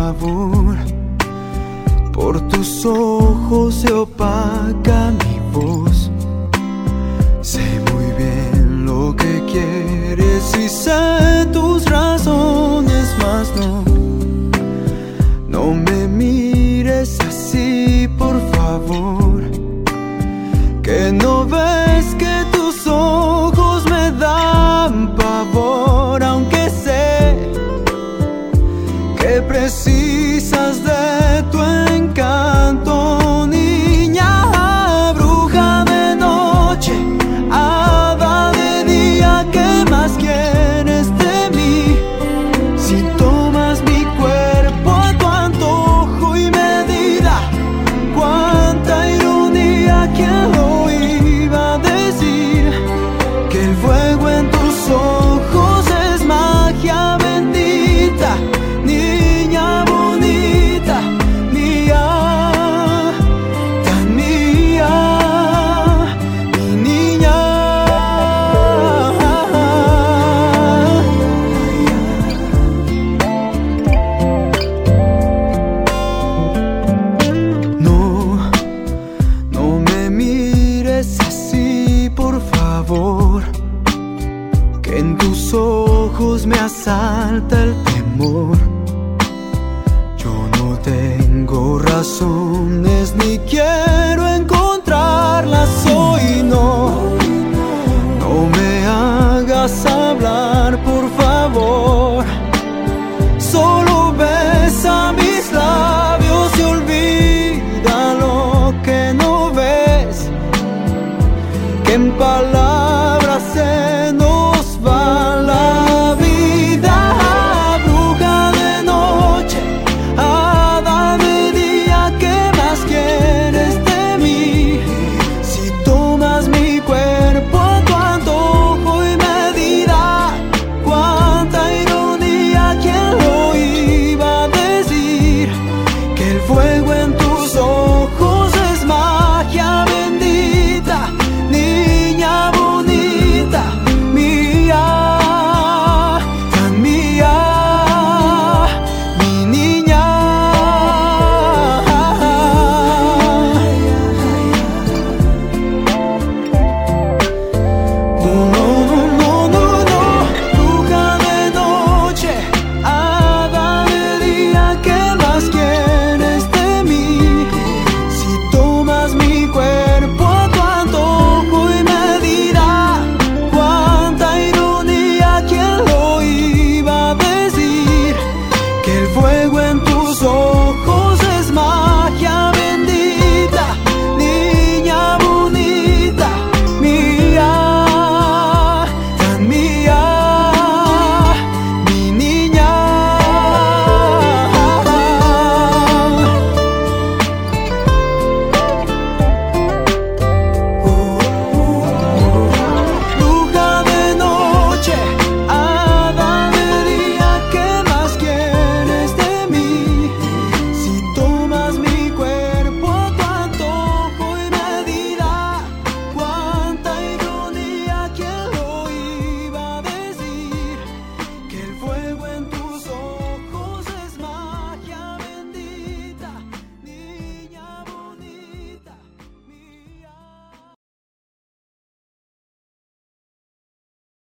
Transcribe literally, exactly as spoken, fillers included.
favor. Por tus ojos se opaca mi voz. Sé muy bien lo que quieres y sé tus razones, mas no, no me mires así, por favor. Que no ves que tus ojos me dan pavor, aunque sé que precisas de tu encanto.